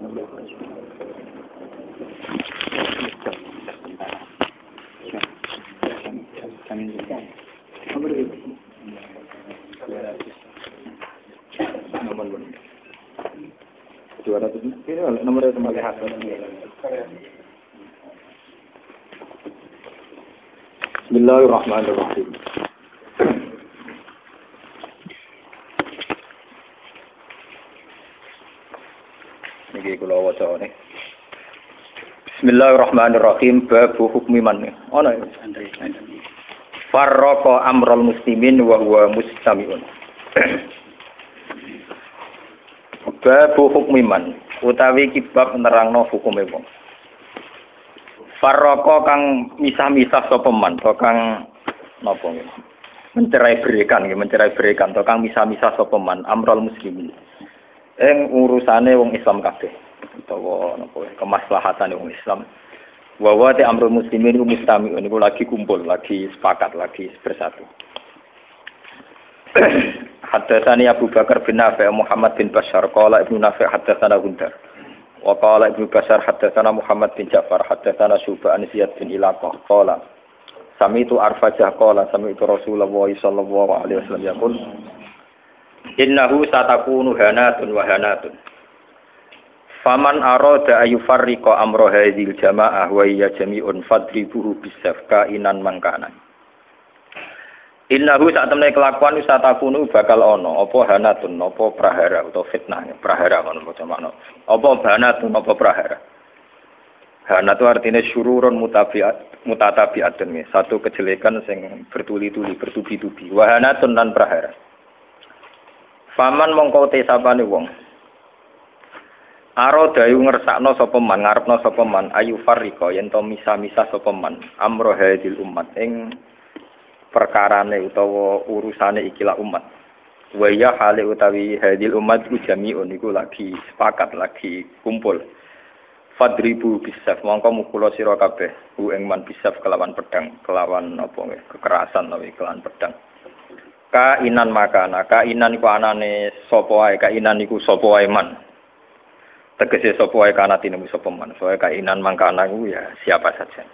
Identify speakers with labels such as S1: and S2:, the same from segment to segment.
S1: Bismillahirrahmanirrahim. Niki kula wacane. Bismillahirrahmanirrahim. Bab hukmi man. Ana farraqa amral muslimin wa huwa mustami'un. Bab hukmi man utawi kibab nerangno hukume wong. Farraqa kang misah-misah sapa man, kang napa nggih. Mencerai-beraikan to kang misah-misah sapa man amral muslimin. Ing urusane wong Islam kabeh utawa napa kemaslahatane wong Islam. Wa wa ta amrul muslimin iku mustami'un niku lagi kumpul, lagi sepakat, lagi bersatu. Haddatsani Abu Bakar bin Nafi' Muhammad bin Bashar qala Ibnu Nafi' haddatsana Gundar wa qala Ibnu Bashar haddatsana Muhammad bin Ja'far haddatsana Syu'bah an Ziyad bin Ilaqah qala sami'tu Arfajah qala sami'tu Rasulullah sallallahu alaihi wasallam yaqul innahu satakunu hanatun wa hanatun faman arada ayufarriqa amra hadzal jamaah wa hiya jami'un fadribuhu bisafka inan mangkana. Innahu sak temene kelakuan satakunu bakal ana apa hanatun apa prahara utawa fitnah prahara ngono maca makna apa hanatun apa prahara. Hanatu artinya syururun mutatabi'atun satu kejelekan sing bertuli-tuli bertubi-tubi wa hanatun lan prahara. Faman mongko te sapane wong aro dayu ngersakno sapa man ngarepno sapa man ayu farriqa yen to misah-misah sapa man amro hadil umat ing perkarane utawa urusane ikilah umat wa ya hale utawi hadil umat ku jami'un iku lagi sepakat lagi kumpul fadribu bisaf mongko mukula sira kabeh ku ing man bisaf kelawan pedang kelawan apa kekerasan utawi kelawan pedang kainan makana kainan iku anane sapa wae kainan iku sapa wae man tegese sapa wae kana tinemu sapa man soe kainan mangkana iku ya siapa saja.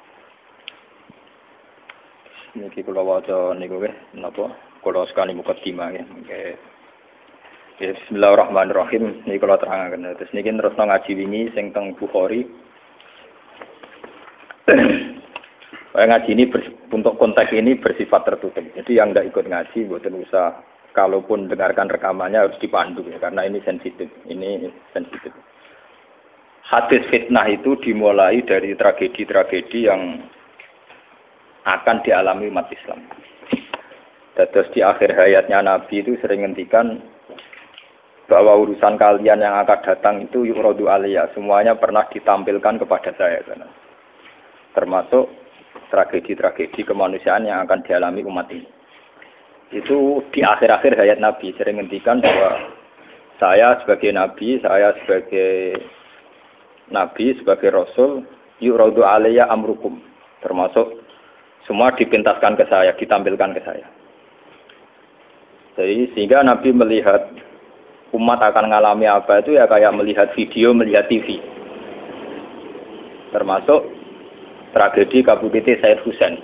S1: Niki kula waca niku nggih napa kula sekali mukadimah nggih. Bismillahirrahmanirrahim. Niki kula terangaken terus niki terusno ngaji wingi sing teng Bukhari. Ngaji ini untuk konteks ini bersifat tertutup. Jadi yang tidak ikut ngaji mboten usah kalaupun dengarkan rekamannya harus dipandu ya karena ini sensitif. Ini sensitif. Hadis fitnah itu dimulai dari tragedi-tragedi yang akan dialami umat Islam. Terus di akhir hayatnya Nabi itu sering ngendikan bahwa urusan kalian yang akan datang itu yu'radu aliyah, semuanya pernah ditampilkan kepada saya. Termasuk tragedi-tragedi kemanusiaan yang akan dialami umat ini. Itu di akhir-akhir hayat Nabi sering ngendikan bahwa saya sebagai Nabi, sebagai Rasul, yu'radu aliyah amrukum. Termasuk semua dipintaskan ke saya, ditampilkan ke saya. Jadi sehingga Nabi melihat umat akan mengalami apa itu ya kayak melihat video, melihat TV. Termasuk tragedi KBPT Said Husain.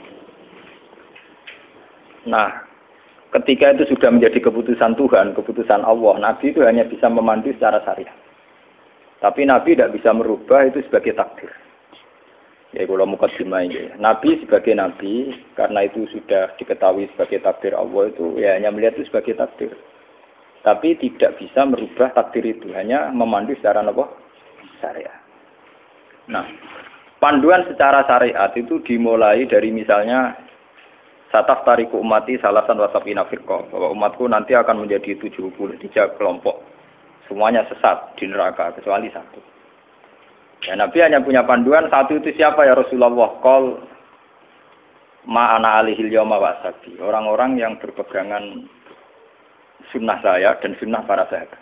S1: Nah, ketika itu sudah menjadi keputusan Tuhan, keputusan Allah, Nabi itu hanya bisa memandu secara syariat. Tapi Nabi tidak bisa merubah itu sebagai takdir. Ya kalau mukadimah ini, Nabi sebagai Nabi, karena itu sudah diketahui sebagai takdir Allah itu, ya hanya melihat itu sebagai takdir. Tapi tidak bisa merubah takdir itu, hanya memandu secara syariat. Nah, panduan secara syariat itu dimulai dari misalnya sataf tariku umati salasan wasabina firqah, bahwa umatku nanti akan menjadi 73 kelompok. Semuanya sesat di neraka kecuali satu. Ya, Nabi hanya punya panduan satu itu siapa ya Rasulullah? Qol ma'ana alihil yawma wasabi. Orang-orang yang berpegangan sunnah saya dan sunnah para sahabat.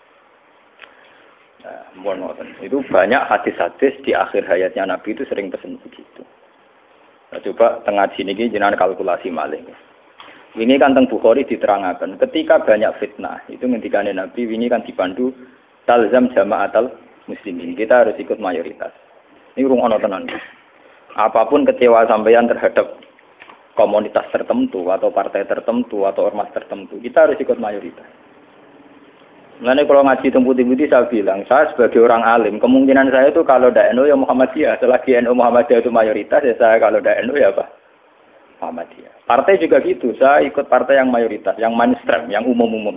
S1: Nah, itu banyak hadis-hadis di akhir hayatnya Nabi itu sering pesan begitu. Nah, coba tengah sini jenengan kalkulasi malih. Ini kan teng Bukhari diterangkan ketika banyak fitnah itu ngendikane Nabi ini kan dipandu talzam jama'atul muslimin. Kita harus ikut mayoritas. Ini urung ono tenan. Apapun kecewa sampeyan terhadap komunitas tertentu atau partai tertentu atau ormas tertentu, kita harus ikut mayoritas. Mulane kalau ngaji temputi-temputi saya bilang, saya sebagai orang alim, kemungkinan saya itu kalau tidak NU ya Muhammadiyah. Selagi NU Muhammadiyah itu mayoritas, ya saya kalau tidak NU ya apa? Muhammadiyah. Partai juga gitu, saya ikut partai yang mayoritas, yang mainstream, yang umum-umum.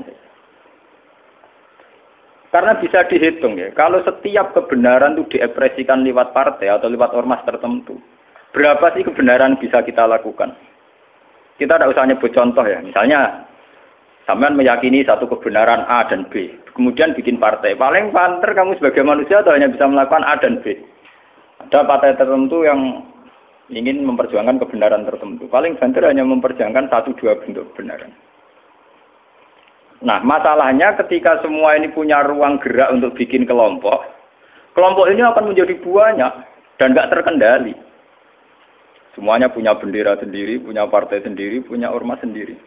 S1: Karena bisa dihitung ya, kalau setiap kebenaran itu diekspresikan lewat partai atau lewat ormas tertentu, berapa sih kebenaran bisa kita lakukan? Kita tidak usah nyebut contoh ya, misalnya sampean meyakini satu kebenaran A dan B, kemudian bikin partai. Paling panter kamu sebagai manusia atau hanya bisa melakukan A dan B. Ada partai tertentu yang ingin memperjuangkan kebenaran tertentu. Paling banter hanya memperjuangkan 1-2 bentuk kebenaran. Nah, masalahnya ketika semua ini punya ruang gerak untuk bikin kelompok, kelompok ini akan menjadi banyak dan nggak terkendali. Semuanya punya bendera sendiri, punya partai sendiri, punya ormas sendiri.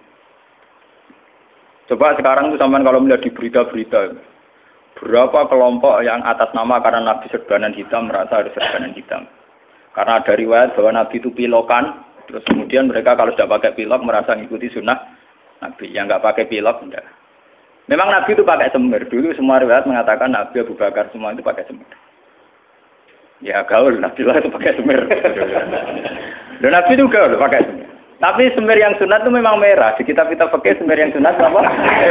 S1: Coba sekarang itu sampean kalau melihat di berita-berita, berapa kelompok yang atas nama karena Nabi serbanan hitam merasa harus serbanan hitam. Karena ada riwayat bahwa Nabi itu pilokan, terus kemudian mereka kalau sudah pakai pilok merasa mengikuti sunnah Nabi. Yang nggak pakai pilok, enggak. Memang Nabi itu pakai semir. Dulu semua riwayat mengatakan Nabi Abu Bakar semua itu pakai semir. Ya gaul, Nabi lah itu pakai semir. Dan Nabi itu gaul pakai semir. Tapi semir yang sunat itu memang merah. Di kitab-kitab fikih semir yang sunat apa?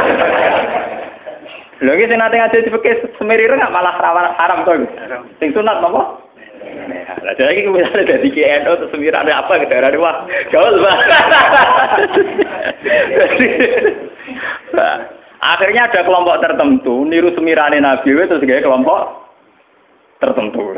S1: Lho iki sing nate ngaji di fikih semir ireng malah haram to. Sing sunat apa? Merah. Lah jadi iki misalnya dadi KNO terus semir ada apa ke daerah wah. Gaul, Pak. Akhirnya ada kelompok tertentu niru semirane Nabi terus gawe kelompok tertentu.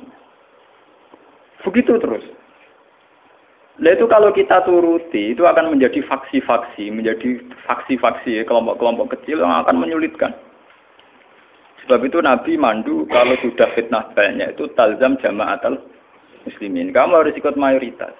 S1: Begitu terus. Nah itu kalau kita turuti, itu akan menjadi faksi-faksi, kelompok-kelompok kecil yang akan menyulitkan. Sebab itu Nabi mandu kalau sudah fitnah banyak itu talzam jama'atul muslimin. Kamu harus ikut mayoritas.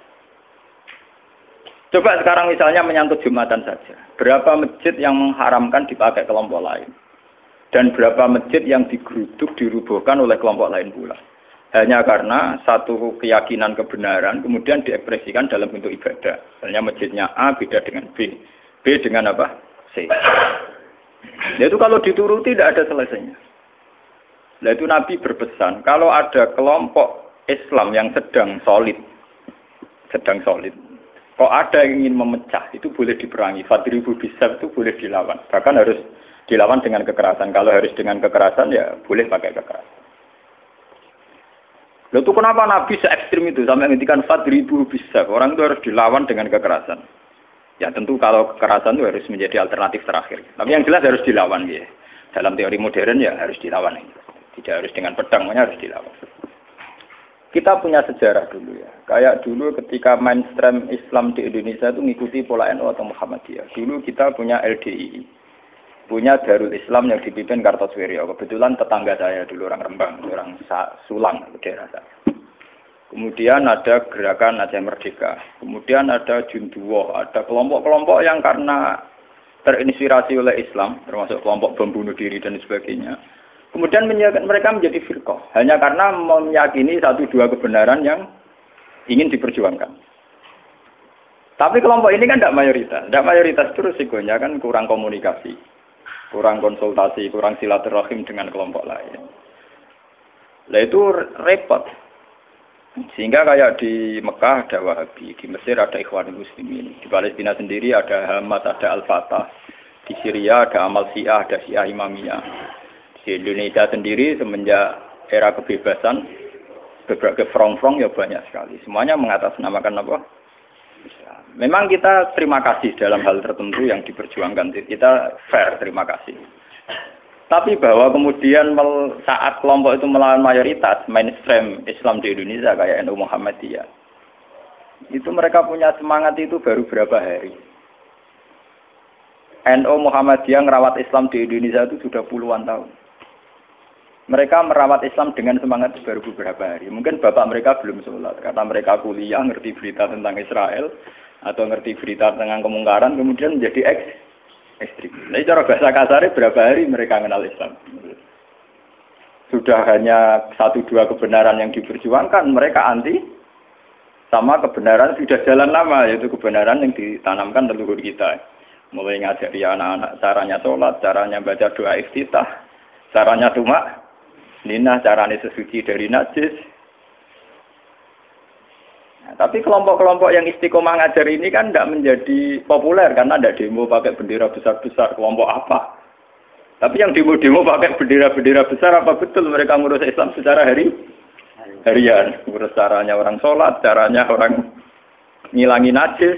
S1: Coba sekarang misalnya menyangkut Jumatan saja. Berapa masjid yang mengharamkan dipakai kelompok lain? Dan berapa masjid yang digeruduk, dirubuhkan oleh kelompok lain pula? Hanya karena satu keyakinan kebenaran kemudian diekspresikan dalam bentuk ibadah. Misalnya masjidnya A beda dengan B. B dengan apa? C. Nah itu kalau dituruti tidak ada selesainya. Nah itu Nabi berpesan, kalau ada kelompok Islam yang sedang solid, kok ada yang ingin memecah, itu boleh diperangi. Fadribu bisab itu boleh dilawan. Bahkan harus dilawan dengan kekerasan. Kalau harus dengan kekerasan ya boleh pakai kekerasan. Lalu itu kenapa Nabi se-ekstrim itu sampai menghentikan fadribu bisab? Orang itu harus dilawan dengan kekerasan. Ya tentu kalau kekerasan itu harus menjadi alternatif terakhir. Tapi yang jelas harus dilawan ya. Dalam teori modern ya harus dilawan. Tidak harus dengan pedang, harus dilawan. Kita punya sejarah dulu ya. Kayak dulu ketika mainstream Islam di Indonesia itu mengikuti pola NU atau Muhammadiyah. Dulu kita punya LDI. Punya Darul Islam yang dipimpin Kartosuwiryo. Kebetulan tetangga saya dulu orang Rembang, orang Sulang, daerah saya. Kemudian ada gerakan Aceh Merdeka. Kemudian ada Junduwo, ada kelompok-kelompok yang karena terinspirasi oleh Islam, termasuk kelompok bom bunuh diri dan sebagainya. Kemudian mereka menjadi firqah, hanya karena meyakini 1-2 kebenaran yang ingin diperjuangkan. Tapi kelompok ini kan tidak mayoritas. Tidak mayoritas itu risikonya kan kurang komunikasi, kurang konsultasi, kurang silaturahim dengan kelompok lain. Nah itu repot. Sehingga kayak di Mekah ada Wahabi, di Mesir ada Ikhwanul Muslimin, di Palestina sendiri ada Hamas, ada Al-Fatah, di Syria ada Amal Syiah, ada Syiah Imamiyah. Di Indonesia sendiri semenjak era kebebasan, beberapa front-front ya banyak sekali. Semuanya mengatasnamakan apa? Islam. Memang kita terima kasih dalam hal tertentu yang diperjuangkan. Kita fair, terima kasih. Tapi bahwa kemudian saat kelompok itu melawan mayoritas, mainstream Islam di Indonesia kayak NU Muhammadiyah, itu mereka punya semangat itu baru berapa hari. NU Muhammadiyah merawat Islam di Indonesia itu sudah puluhan tahun. Mereka merawat Islam dengan semangat baru beberapa hari. Mungkin bapak mereka belum sholat, karena mereka kuliah, ngerti berita tentang Israel, atau ngerti berita tentang kemungkaran, kemudian menjadi ekstrim. Nah, cara bahasa kasarnya berapa hari mereka kenal Islam. sudah hanya 1-2 kebenaran yang diperjuangkan, mereka anti sama kebenaran sudah jalan lama, yaitu kebenaran yang ditanamkan leluhur kita. Mulai ngajari anak-anak caranya sholat, caranya baca doa iftitah, caranya tumak ninah, caranya sesuci dari najis. Nah, tapi kelompok-kelompok yang istiqomah ngajar ini kan tidak menjadi populer karena ada demo pakai bendera besar-besar, kelompok apa. Tapi yang demo-demo pakai bendera-bendera besar, apa betul mereka ngurus Islam secara harian? Ngurus caranya orang sholat, caranya orang ngilangi najis.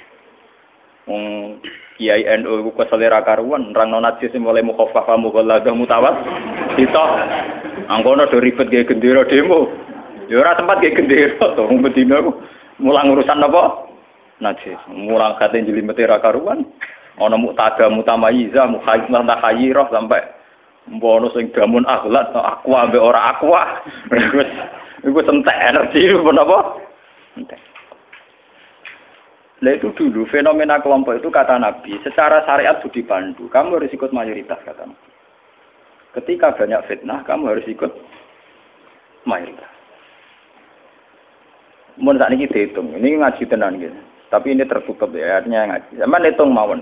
S1: Kiai NU ku selera karuan, orang non najis mulai mukhafafah mughalladah mutawat. Kita angkono do ribet ge gendera demo. Ya ora tempat ge gendera to, wong bedina mulang urusan apa? Najis. Mulang kate jlimete ra karuan. Ana muktada mutamayiza mukhayyirah takhayyirah sampai mbono sing damun akhlak aqua ambek ora aqua. Iku entek energi menapa? Entek. Nah itu dulu fenomena kelompok itu kata Nabi secara syariat sudah dipandu. Kamu harus ikut mayoritas kata Nabi. Ketika banyak fitnah kamu harus ikut mayoritas. Mun sak niki dihitung. Ini ngaji tenan gitu. Tapi ini tertutup ya, artinya ngaji. Zaman hitung mawon.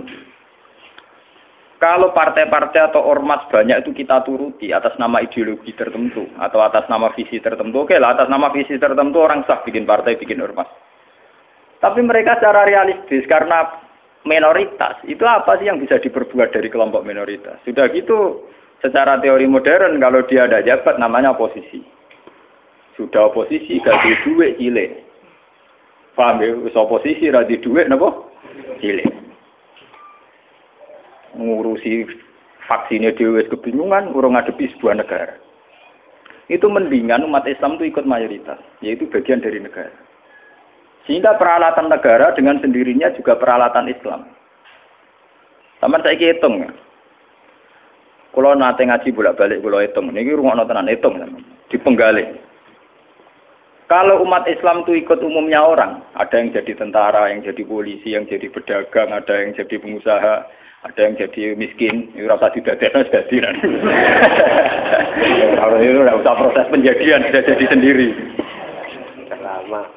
S1: Kalau partai-partai atau ormas banyak itu kita turuti atas nama ideologi tertentu atau atas nama visi tertentu. Oke lah, atas nama visi tertentu orang sah bikin partai, bikin ormas. Tapi mereka secara realistis karena minoritas, itu apa sih yang bisa diperbuat dari kelompok minoritas? Sudah gitu, secara teori modern kalau dia ada jabat namanya oposisi. Sudah oposisi gak di duit cilik. Paham ya? Oposisi ra di duit napa? Cilik. Ngurusi vaksinnya dhewe kebingungan urung ngadepi sebuah negara. Itu mendingan umat Islam itu ikut mayoritas, yaitu bagian dari negara. Sehingga peralatan negara dengan sendirinya juga peralatan Islam. Sama saya hitung ya. Kalau nate ngaji bolak-balik kalau hitung, ini rumah tenan hitung dipenggali. Kalau umat Islam itu ikut umumnya orang, ada yang jadi tentara, yang jadi polisi, yang jadi pedagang, ada yang jadi pengusaha, ada yang jadi miskin, itu rasa didadekno jadi. Kalau itu tidak usah proses penjadian, sudah jadi sendiri. Lama.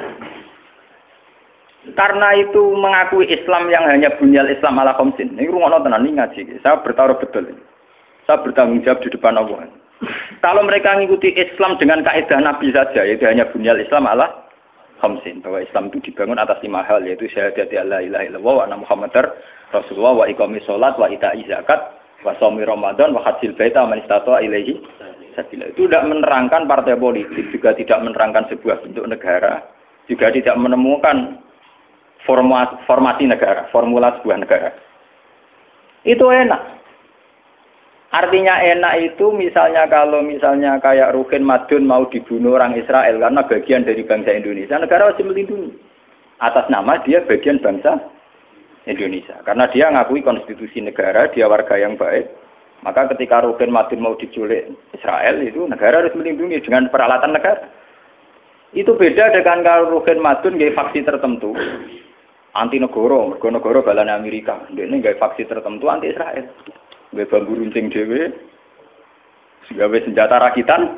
S1: Karena itu mengakui Islam yang hanya bunyal Islam ala khamsin. Ini rumah tenan ini ngaji. Saya bertaruh betul. Saya bertanggung jawab di depan Allah. Kalau mereka mengikuti Islam dengan kaidah Nabi saja, yaitu hanya bunyal Islam ala khamsin, bahwa Islam itu dibangun atas 5 hal, yaitu syahadat la ilaha illallah wa anna Muhammadar Rasulullah wa iqamis shalat wa ita'iz zakat wa shaumi Ramadan wa hajjil baita man istata'a ilaihi sabila. Itu tidak menerangkan partai politik, juga tidak menerangkan sebuah bentuk negara, juga tidak menemukan formasi negara, formula sebuah negara. Itu enak. Artinya enak itu misalnya kalau misalnya kayak Rukin Madun mau dibunuh orang Israel karena bagian dari bangsa Indonesia, negara wajib melindungi. Atas nama dia bagian bangsa Indonesia. Karena dia ngakui konstitusi negara, dia warga yang baik. Maka ketika Rukin Madun mau diculik Israel, itu negara harus melindungi dengan peralatan negara. Itu beda dengan kalau Rukin Madun nggih faksi tertentu. Anti negara, negara balane Amerika. Ini nggih faksi tertentu anti Israel. Nggih bambu runcing dhewe. Gawe senjata rakitan.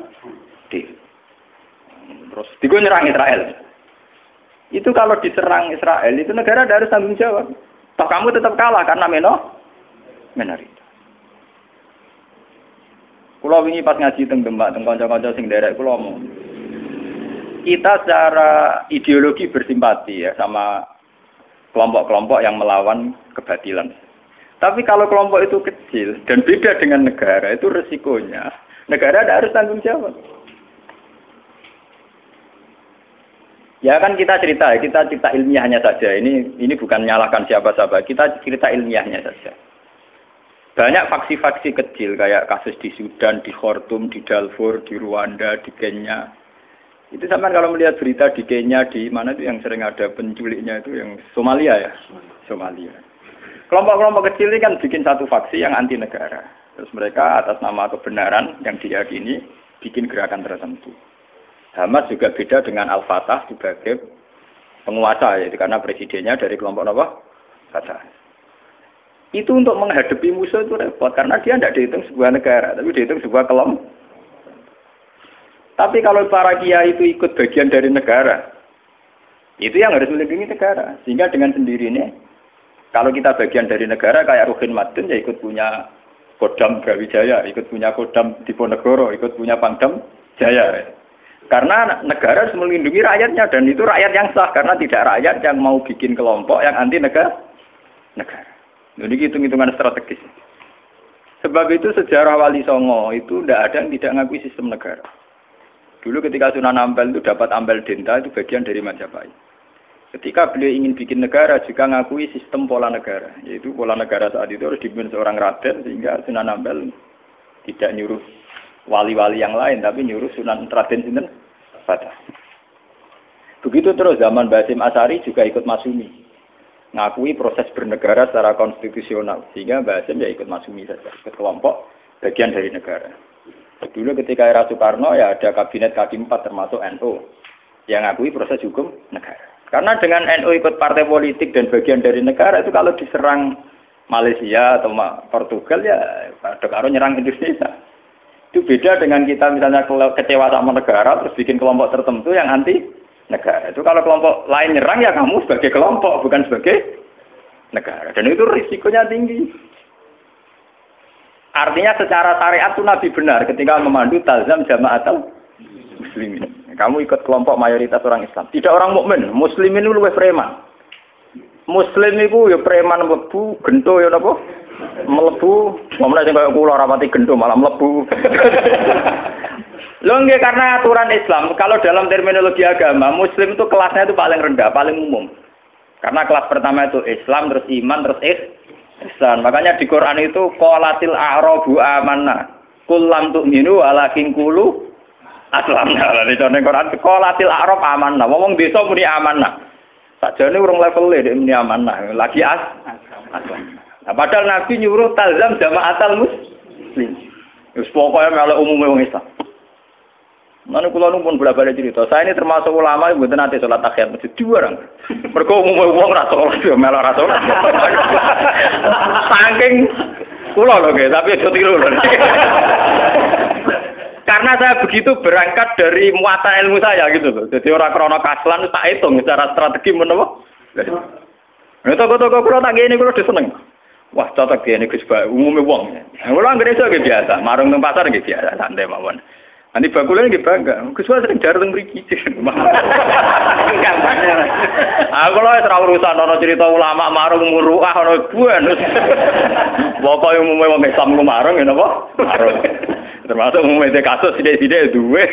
S1: Terus digo nyerang Israel. Itu kalau diserang Israel itu negara harus tanggung jawab. Toh kamu tetap kalah karena minoritas. Kula wingi pas ngaji teng Demak teng kanca-kanca sing derek kula omong. Kita secara ideologi bersimpati ya sama kelompok-kelompok yang melawan kebatilan. Tapi kalau kelompok itu kecil dan beda dengan negara, itu resikonya negara harus tanggung jawab. Ya kan kita cerita ilmiahnya saja. Ini bukan menyalahkan siapa-siapa. Kita cerita ilmiahnya saja. Banyak faksi-faksi kecil kayak kasus di Sudan, di Khartoum, di Darfur, di Rwanda, di Kenya. Itu sama kalau melihat berita di Kenya, di mana itu yang sering ada penculiknya itu yang Somalia ya, Somalia. Kelompok-kelompok kecil ini kan bikin satu faksi yang anti negara. Terus mereka atas nama kebenaran yang diyakini bikin gerakan tertentu. Hamas juga beda dengan Al-Fatah sebagai penguasa, yaitu karena presidennya dari kelompok apa? Fatah. Itu untuk menghadapi musuh itu repot, karena dia tidak dihitung sebuah negara, tapi dihitung sebuah Tapi kalau para kiai itu ikut bagian dari negara, itu yang harus melindungi negara. Sehingga dengan sendirinya, kalau kita bagian dari negara kayak Ruhin Madun ya ikut punya Kodam Brawijaya, ikut punya Kodam Diponegoro, ikut punya Pangdam Jaya. Karena negara harus melindungi rakyatnya dan itu rakyat yang sah karena tidak rakyat yang mau bikin kelompok yang anti negara. Jadi hitung-hitungan strategis. Sebab itu sejarah Wali Songo itu tidak ada yang tidak ngakui sistem negara. Dulu ketika Sunan Ampel itu dapat Ampel Denta itu bagian dari Majapahit. Ketika beliau ingin bikin negara juga ngakui sistem pola negara. Yaitu pola negara saat itu harus dipimpin seorang raden sehingga Sunan Ampel tidak nyuruh wali-wali yang lain, tapi nyuruh Sunan Raden Sinten Fatah. Begitu terus zaman Basim Asy'ari juga ikut Masumi, ngakui proses bernegara secara konstitusional, sehingga Basim ya ikut Masumi saja, ikut kelompok bagian dari negara. Dulu ketika era Soekarno ya ada kabinet K4 termasuk NU yang ngakui proses hukum negara. Karena dengan NU ikut partai politik dan bagian dari negara itu kalau diserang Malaysia atau Portugal ya ada karo nyerang Indonesia. Itu beda dengan kita misalnya kecewa sama negara terus bikin kelompok tertentu yang anti negara. Itu kalau kelompok lain nyerang ya kamu sebagai kelompok bukan sebagai negara. Dan itu risikonya tinggi. Artinya secara syariat itu Nabi benar ketika memandu talzam jama'atul muslimin. Kamu ikut kelompok mayoritas orang Islam. Tidak orang mukmin, muslimin itu lebih preman. Muslim itu ya preman mlebu, gento ya napa? Mlebu, momene sing kaya kula rapati gento malah mlebu. Lho nggih karena aturan Islam, kalau dalam terminologi agama, muslim itu kelasnya itu paling rendah, paling umum. Karena kelas pertama itu Islam, terus iman, terus ihsan. Makanya di Quran itu qalatil a'rabu amanna. Qul lam tu'minu walakin qulu aslamna. Lah di Quran qalatil a'rab amanna. Wong desa muni amanna. Sajane urung level e muni amanna, lagi aslam. Nah, padahal Nabi nyuruh talzam jama'atul muslim. Wis pokoke melok umume wong Islam. Mana kula nu pun bolak-balik cerita. Saya ini termasuk ulama yang mboten nate salat tahiyat masjid dua orang. Mergo umume wong ra salat yo melok ra salat. Saking kula lho nggih, tapi aja tiru lho. Karena saya begitu berangkat dari muatan ilmu saya gitu loh. Jadi orang krono kaslan tak hitung secara strategi menapa. Nah, toko-toko kula tak ngene kula diseneng. Wah, cocok ngene Gus Ba, umume wong. Kula anggere iso nggih biasa, marung nang pasar nggih biasa, santai mawon. Ani bakule nggih bangga. Gus Ba sering jarang mriki. Aku lho ora urusan ana cerita ulama marung muruah ana buan. Pokoke umume wong Islam ku marung ya napa? Marung. Termasuk umumnya kasus sidik-sidik duwe.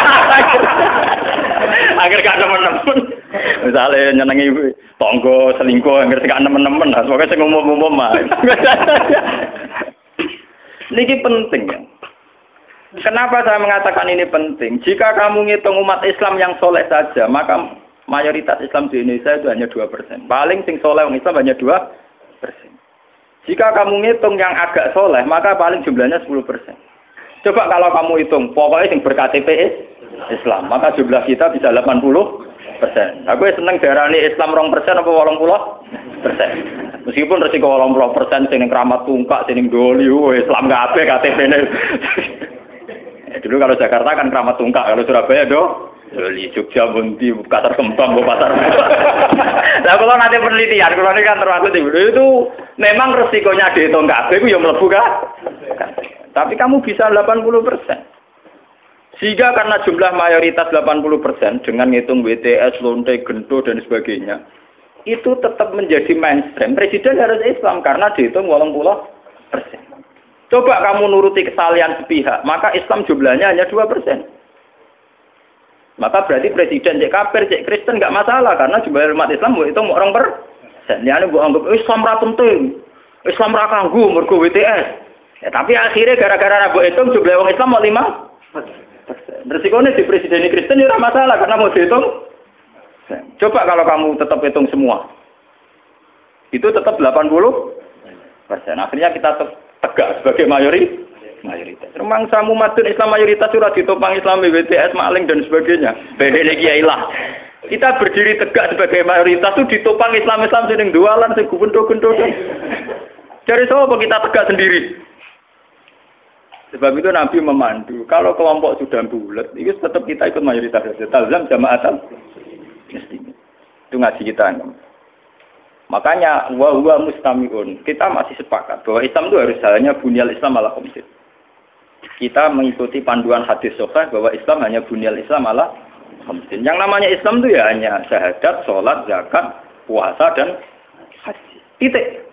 S1: Akhir gak nemen-nemen. Misalnya nyenengi tonggo selingkuh, akhir gak nemen-nemen. Pokoknya sing umum-umum mah. Ini penting ya. Kenapa saya mengatakan ini penting? Jika kamu ngitung umat Islam yang soleh saja, maka mayoritas Islam di Indonesia itu hanya 2%. Paling sing soleh orang Islam hanya 2%. Jika kamu ngitung yang agak soleh, maka paling jumlahnya 10%. Coba kalau kamu hitung, pokoknya yang ber-KTP Islam, maka jumlah kita bisa 80%. Aku seneng darani Islam 2% apa 80%. Meskipun resiko 80% sing keramat tungkak, sing doli, Islam kabeh KTP-ne. Dulu kalau Jakarta kan keramat tungkak, kalau Surabaya doli, Jogja Bunti, Pasar Kembang, Pasar. Nah kalau nanti penelitian, kalau ini kan termasuk itu memang resikonya dihitung kabeh itu ya mlebu kan. Tapi kamu bisa 80%. Sehingga karena jumlah mayoritas 80% dengan ngitung WTS, lonte, gento dan sebagainya, itu tetap menjadi mainstream. Presiden harus Islam karena dihitung 80%. Coba kamu nuruti kesalahan sepihak, maka Islam jumlahnya hanya 2%. Maka berarti presiden cek kafir, cek Kristen nggak masalah karena jumlah umat Islam itu mau 2%. Ini bu anggap Islam ra penting, Islam ra kanggo mergo WTS. Ya, tapi akhirnya gara-gara rabu itu jumlah orang Islam mau 5%. Resikonya di presiden Kristen itu masalah karena mau dihitung. Coba kalau kamu tetap hitung semua, itu tetap 80%. Akhirnya kita tegak sebagai mayoritas. Memang samu madun Islam mayoritas sudah ditopang Islam BTS maling dan sebagainya. Bedene kiai lah. Kita berdiri tegak sebagai mayoritas itu ditopang Islam sing dualan sing gundho-gundho. Dari siapa kita tegak sendiri? Sebab itu Nabi memandu. Kalau kelompok sudah bulat, itu tetap kita ikut mayoritas saja. Talzam jama'atan muslimin. Itu ngaji kita. Makanya wa huwa mustami'un. Kita masih sepakat bahwa Islam itu harus hanya bunyal Islam ala khamsin. Kita mengikuti panduan hadis sahih bahwa Islam hanya bunyal Islam ala khamsin. Yang namanya Islam itu ya hanya syahadat, sholat, zakat, puasa dan haji. Titik.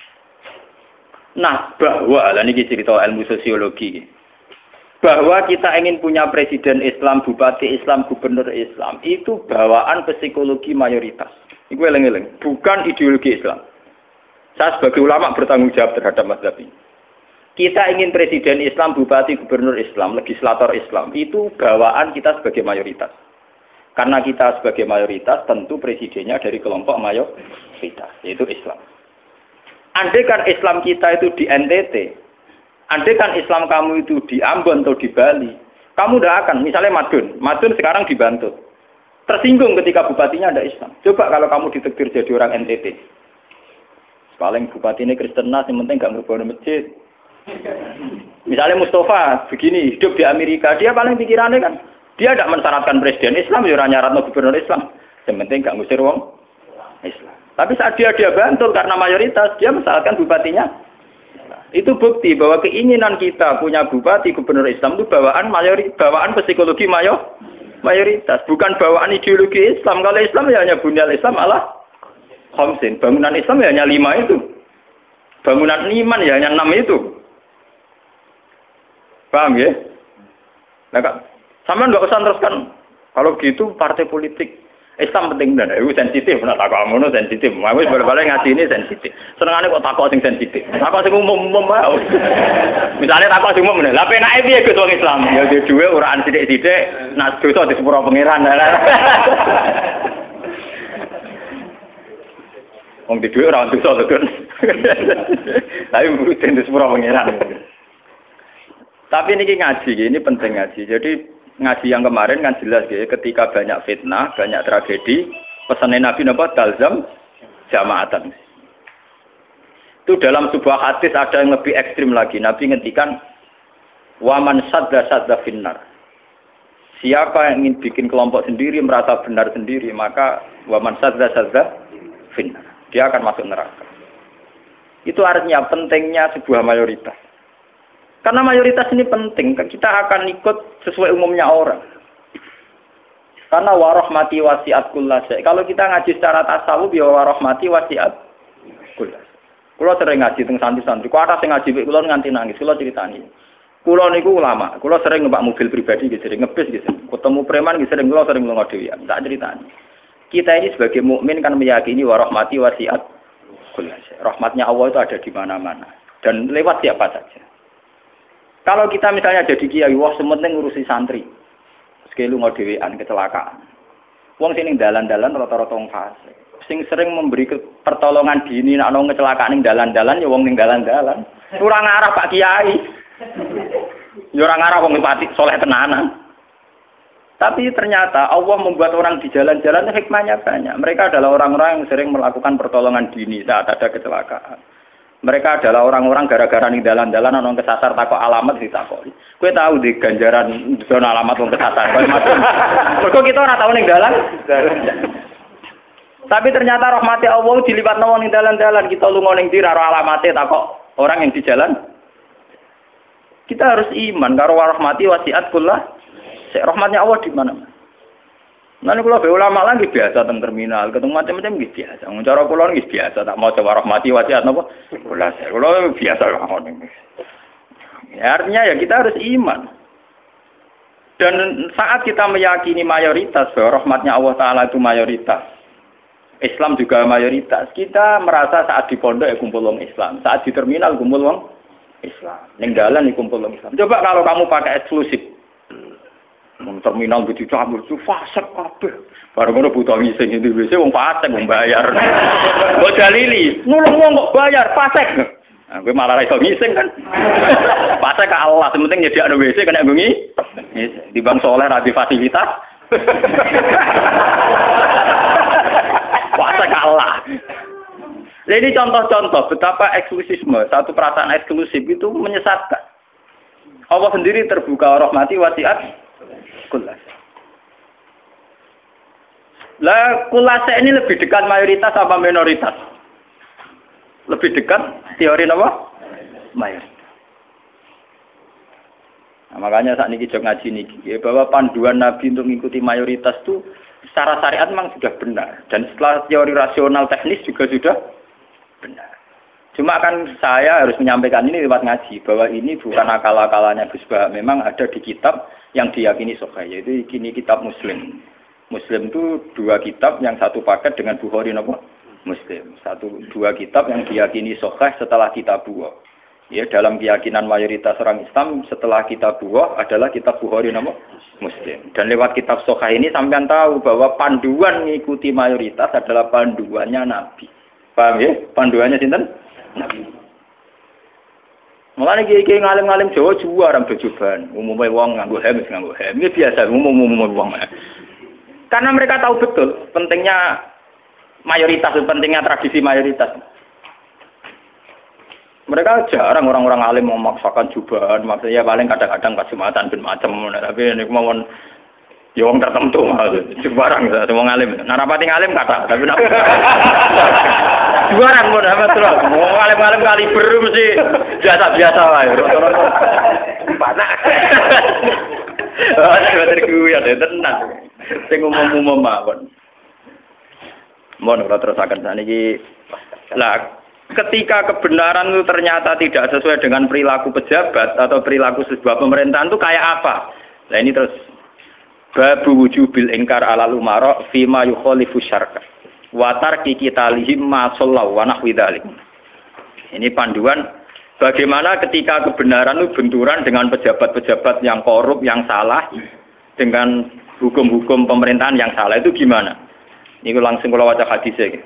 S1: Nah, bahwa ini cerita ilmu sosiologi. Bahwa kita ingin punya presiden Islam, bupati Islam, gubernur Islam, itu bawaan psikologi mayoritas. Itu eleng-eleng, bukan ideologi Islam. Saya sebagai ulama bertanggung jawab terhadap mazhab ini. Kita ingin presiden Islam, bupati, gubernur Islam, legislator Islam, itu bawaan kita sebagai mayoritas. Karena kita sebagai mayoritas, tentu presidennya dari kelompok mayoritas, yaitu Islam. Andai kan Islam kita itu di NTT, andai kan Islam kamu itu di Ambon atau di Bali, kamu tidak akan, misalnya Madun sekarang di Bantul, tersinggung ketika bupatinya ada Islam. Coba kalau kamu ditektir jadi orang NTT, paling bupati ini Kristen, yang penting nggak ngebangun masjid. Misalnya Mustafa begini, hidup di Amerika, dia paling pikirannya kan, dia tidak mensyaratkan presiden Islam, ya nyaratno gubernur Islam, yang penting nggak ngusir wong Islam. Tapi saat dia Bantul karena mayoritas, dia mensyaratkan bupatinya. Itu bukti bahwa keinginan kita punya bupati gubernur Islam itu bawaan psikologi mayoritas, bukan bawaan ideologi Islam. Kalau Islam ya hanya bunyal Islam ala khamsin. Bangunan Islam ya hanya 5 itu. Bangunan iman ya hanya 6 itu. Paham ya? Nah, sama nggak usah teruskan. Kalau gitu partai politik Islam penting dan itu sensitif, nah takut ngono sensitif. Aku balik-balik ngaji ini sensitif. Senengane kok takut sing sensitif. Takut sing umum wae. Misalnya takut sing umum, lha penake piye Gus wong Islam? Ya di dhuwit uraan sithik-sithik, nak dosa di sepuro pangeran. Wong di dhuwit ora dosa to, Gus. Tapi mesti di sepuro pangeran. Tapi niki ngaji, ini penting ngaji. Jadi ngaji yang kemarin kan jelas ya, ketika banyak fitnah, banyak tragedi, pesannya Nabi napa talzam jama'atan. Itu dalam sebuah hadis ada yang lebih ekstrim lagi. Nabi ngendikan waman sadda finnar. Siapa yang ingin bikin kelompok sendiri, merasa benar sendiri, maka waman sadda finnar. Dia akan masuk neraka. Itu artinya pentingnya sebuah mayoritas. Karena mayoritas ini penting, kita akan ikut sesuai umumnya orang. Karena warahmati wasiat kullasya. Kalau kita ngaji secara tasawuf, ya warahmati wasiat kullasya. Kalau sering ngaji teng santri-santri, kok ada sing ngaji kula nganti nangis, kula ceritani. Kula niku ulama, kula sering numpak mobil pribadi gitu, sering ngebis gitu. Ketemu preman gitu, sering lunga dhewean, tak ceritani. Kita ini sebagai mukmin kan meyakini warahmati wasiat kullasya. Rahmatnya Allah itu ada di mana-mana dan lewat siapa saja. Kalau kita misalnya jadi kiai, wah sementing ngurusi santri. Sekali lunga dhewean kecelakaan. Wong sing ning dalan-dalan rata-rata wong fasik. Sing sering memberi pertolongan dini nek ana kecelakaan ning dalan-dalan ya wong ning dalan-dalan. Ora ngarah Pak Kiai. Ya ora ngarah wong pati soleh tenanan. Tapi ternyata Allah membuat orang di jalan-jalan hikmahnya banyak. Mereka adalah orang-orang yang sering melakukan pertolongan dini saat ada kecelakaan. Mereka adalah orang-orang gara-gara ning dalan-dalan ana kesasar takok alamat ditakoki. Kowe tahu di ganjaran zona alamat wong kesasar. Mergo kita ora tahu ning dalan. Tapi ternyata rahmati Allah diliwatno wong ning dalan-dalan, kita lunga ning ndi ora alamate takok orang yang di jalan. Kita harus iman karo rahmati wasiat kullah. Rahmatnya Allah di mana-mana. Nanti kalau be ulama lagi biasa teng terminal, ketemu macam-macam gitu biasa. Cara kula nggih biasa, tak mau coba rahmati wasiat napa? Kula biasa ngono. Ya, artinya ya kita harus iman. Dan saat kita meyakini mayoritas bahwa rahmatnya Allah Taala itu mayoritas, Islam juga mayoritas, kita merasa saat di pondok ya kumpul wong Islam, saat di terminal kumpul wong Islam, ning dalan kumpul wong Islam. Coba kalau kamu pakai eksklusif. Terminal begitu cabur itu fasik kabeh. Baru ngono butuh ngising itu wis wong fasik wong bayar. Kok dalili, nulung wong kok bayar fasik. Nah, kowe malah iso ngising kan. Fasik ka Allah, penting nyediakno WC kena bengi. Di bang soleh ra di fasilitas. Fasik ka Allah. Jadi contoh-contoh betapa eksklusisme, satu perasaan eksklusif itu menyesatkan. Allah sendiri terbuka rahmati wasiat kullas. Lah kulasa ini lebih dekat mayoritas apa minoritas? Lebih dekat teori apa? Mayoritas. Nah, makanya saat ini kita ngaji nih, bahwa panduan Nabi untuk mengikuti mayoritas itu secara syariat memang sudah benar. Dan setelah teori rasional teknis juga sudah benar. Cuma kan saya harus menyampaikan ini lewat ngaji, bahwa ini bukan akal-akalannya Gus Bah. Memang ada di kitab yang diyakini sahih, yaitu ini kitab Muslim. Muslim itu 2 kitab, yang satu paket dengan Bukhari napa? Muslim. 2 kitab yang diyakini sahih setelah kitab Bukhari. Ya, dalam keyakinan mayoritas orang Islam setelah kitab Bukhari adalah kitab Bukhari napa? Muslim. Dan lewat kitab sahih ini sampean tahu bahwa panduan mengikuti mayoritas adalah panduannya Nabi. Paham ya? Panduannya sinten? Nabi. Mulane iki ngalim-ngalim Jawa juara bejoban. Umume wong nganggo hem. Ini biasa umum wong. Karena mereka tahu betul pentingnya mayoritas, pentingnya tradisi mayoritas. Mereka jarang orang-orang alim memaksakan jubahan, maksudnya paling kadang-kadang pas Jumatan ben macam, tapi ini kemauan ya wong tertentu jubarang semua alim. Nah rapati alim kata, tapi nak jubarang pun apa terus. Wong alim-alim kali beru mesti biasa-biasa wae. Panak. Ah, terku ya tenan. Sing umum-umum mawon. Mohon kula terusaken saniki. Lah, ketika kebenaran itu ternyata tidak sesuai dengan perilaku pejabat atau perilaku sebuah pemerintahan itu kayak apa? Nah ini terus babu wujubil ingkar alal umara fima yukhalifu syar'a wa tarki qitalihim ma sallallahu wa nahwi dzalik. Ini panduan bagaimana ketika kebenaran itu benturan dengan pejabat-pejabat yang korup, yang salah, dengan hukum-hukum pemerintahan yang salah itu gimana? Ini langsung kalau baca hadisnya.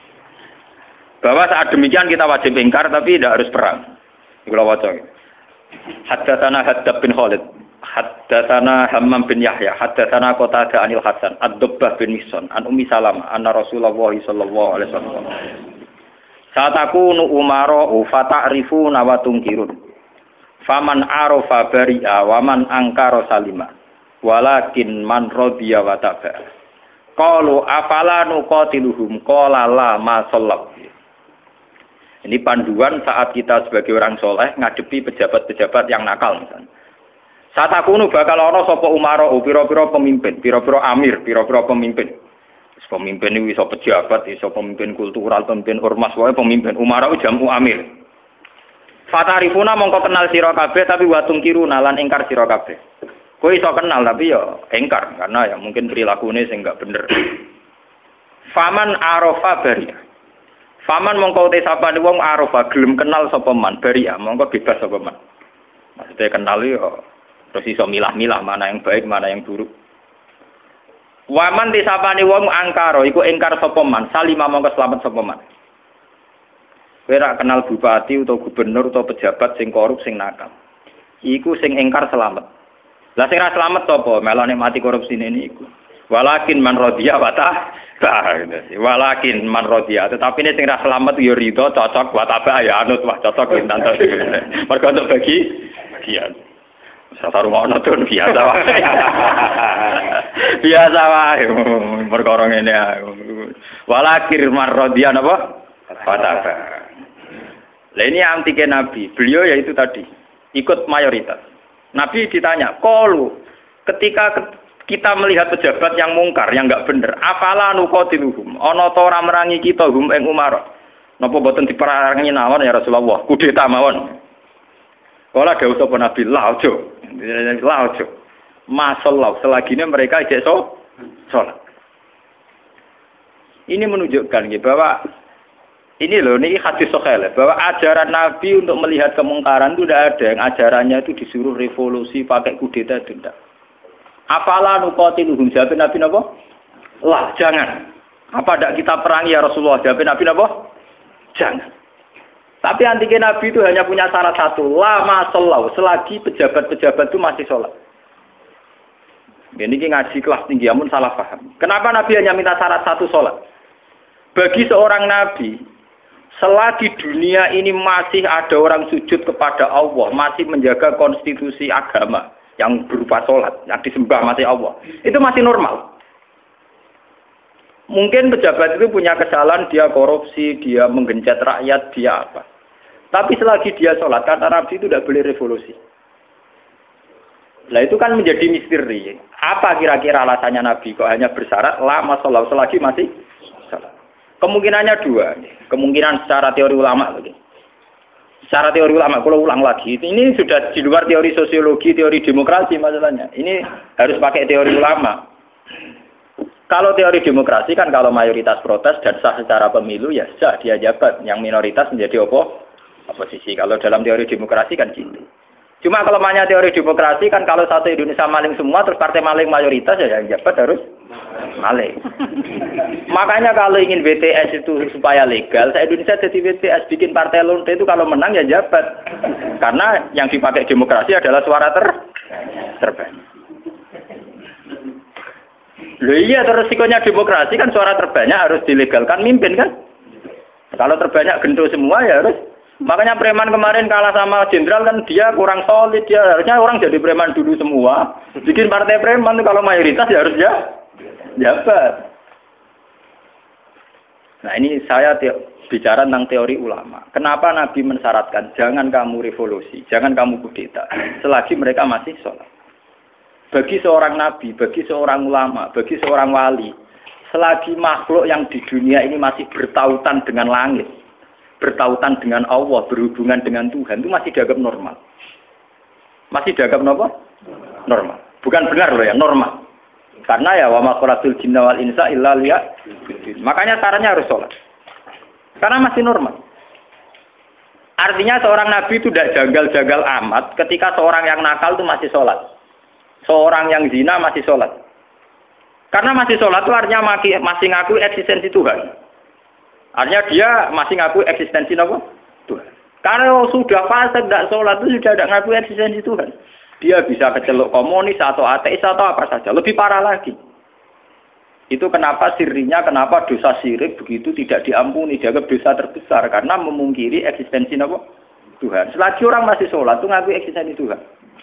S1: Bahwa saat demikian kita wajib ingkar tapi tidak harus perang. Ini kalau baca. Haddatsana Haddab bin Khalid, haddatsana Hammam bin Yahya, haddatsana Qatadah anil Hasan, Ad-Dubbah bin Mihsan, an Ummi Salamah, anna Rasulullah sallallahu alaihi wasallam. Saat aku nu umara fata'rifu wa tungkirun. Faman arafa bari'a wa man angkara salima. Walakin man radiya wa ta'a. Qalu afala nuqatiluhum qala la ma sallab. Ini panduan saat kita sebagai orang soleh ngadepi pejabat-pejabat yang nakal misalnya. Saat aku nu bakal ana sapa umara pira-pira pemimpin, pira-pira amir, pira-pira pemimpin. Pemimpin ini iso pejabat, iso pemimpin kultural, pemimpin ormas, wae pemimpin umara jamu amir. Fatarifuna mongko kenal sira kabeh tapi watung kiruna lan ingkar sira kabeh. Kowe iso kenal tapi ya ingkar karena ya mungkin perilakunya sing enggak bener. Faman arafa bari. Faman mongko te sapane wong arafa gelem kenal sapa man bari mongko bebas sapa man. Maksudnya kenal ya terus iso milah-milah mana yang baik, mana yang buruk. Waman te sapane wong angkara iku ingkar sapa man, salima mongko slamet sapa man. Kowe ra kenal bupati utawa gubernur utawa pejabat sing korup sing nakal. Iku sing ingkar slamet. Lah sing ra slamet sapa? Melane mati korupsi ini iku. Walakin man radiya wa ta. Walakin man radiya, tetapi ini sing ra slamet ya ridho cocok wa ta ya anut wah cocok yen tanpa. Mergo untuk bagi bagian. Satu rumah ono tuh biasa wae. Biasa wae perkara ngene aku. Walakin man radiya napa? Wa ta. Lah ini antike Nabi. Beliau yaitu tadi ikut mayoritas. Nabi ditanya, "Qalu, ketika kita melihat pejabat yang mungkar, yang enggak bener, afala nuqatiluhum? Ana ta ora merangi kita hum ing umara? Napa boten diperangi mawon ya Rasulullah? Kudeta mawon." Kala dawuh sapa Nabi, "La ojo." La ojo. Masallahu selagine mereka ijek salat. Ini menunjukkan bahwa ini loh, ini hadis sahih bahwa ajaran Nabi untuk melihat kemungkaran itu tidak ada. Yang ajarannya itu disuruh revolusi pakai kudeta itu tidak. Apalah nuqatiluhum, jawab Nabi napa? Lah, jangan. Apa tidak kita perangi ya Rasulullah? Jawab Nabi napa? Jangan. Tapi antike Nabi itu hanya punya syarat satu, lama sholat, selagi pejabat-pejabat itu masih sholat. Ini ngaji kelas tinggi, amun salah paham. Kenapa Nabi hanya minta syarat satu sholat? Bagi seorang Nabi, Selagi dunia ini masih ada orang sujud kepada Allah, masih menjaga konstitusi agama yang berupa sholat, yang disembah masih Allah, itu masih normal. Mungkin pejabat itu punya kesalahan, dia korupsi, dia menggenjot rakyat, dia apa. Tapi selagi dia sholat, kata Nabi itu tidak boleh revolusi. Nah itu kan menjadi misteri. Apa kira-kira alasannya Nabi kok hanya bersyarat lama sholat selagi masih sholat? Kemungkinannya dua. Kemungkinan secara teori ulama lagi. Secara teori ulama, kalau ulang lagi, ini sudah di luar teori sosiologi, teori demokrasi masalahnya. Ini harus pakai teori ulama. Kalau teori demokrasi kan kalau mayoritas protes dan sah secara pemilu ya sah dia jabat, yang minoritas menjadi oposisi. Kalau dalam teori demokrasi kan gitu. Cuma kalau namanya teori demokrasi kan kalau satu Indonesia maling semua terus partai maling mayoritas ya yang jabat harus maling. Makanya kalau ingin BTS itu supaya legal, Indonesia jadi BTS bikin partai lonte itu kalau menang ya jabat. Karena yang dipakai demokrasi adalah suara terbanyak. Loh iya, resikonya demokrasi kan suara terbanyak harus dilegalkan mimpin kan. Kalau terbanyak gendut semua ya harus. Makanya preman kemarin kalah sama jenderal kan dia kurang solid, dia harusnya orang jadi preman dulu semua. Bikin partai preman kalau mayoritas ya harus jabat. Nah ini saya bicara tentang teori ulama. Kenapa Nabi mensyaratkan jangan kamu revolusi, jangan kamu kudeta selagi mereka masih sholat. Bagi seorang nabi, bagi seorang ulama, bagi seorang wali, selagi makhluk yang di dunia ini masih bertautan dengan langit, bertautan dengan Allah, berhubungan dengan Tuhan, itu masih dianggap normal. Masih dianggap apa? Normal. Bukan benar loh ya, normal. Karena ya wa ma khalaqtul jinna wal insa illa liya'budun. Makanya caranya harus sholat. Karena masih normal. Artinya seorang nabi itu tidak janggal-janggal amat ketika seorang yang nakal itu masih sholat. Seorang yang zina masih sholat. Karena masih sholat itu artinya masih ngaku eksistensi Tuhan. Artinya dia masih ngaku eksistensi apa? Tuhan. Kalau sudah fasik tidak sholat itu sudah tidak ngaku eksistensi Tuhan. Dia bisa keceluk komunis atau ateis atau apa saja. Lebih parah lagi. Itu kenapa sirinya, kenapa dosa syirik begitu tidak diampuni. Dianggap dosa terbesar. Karena memungkiri eksistensi apa? Tuhan. Selagi orang masih sholat itu ngaku eksistensi Tuhan.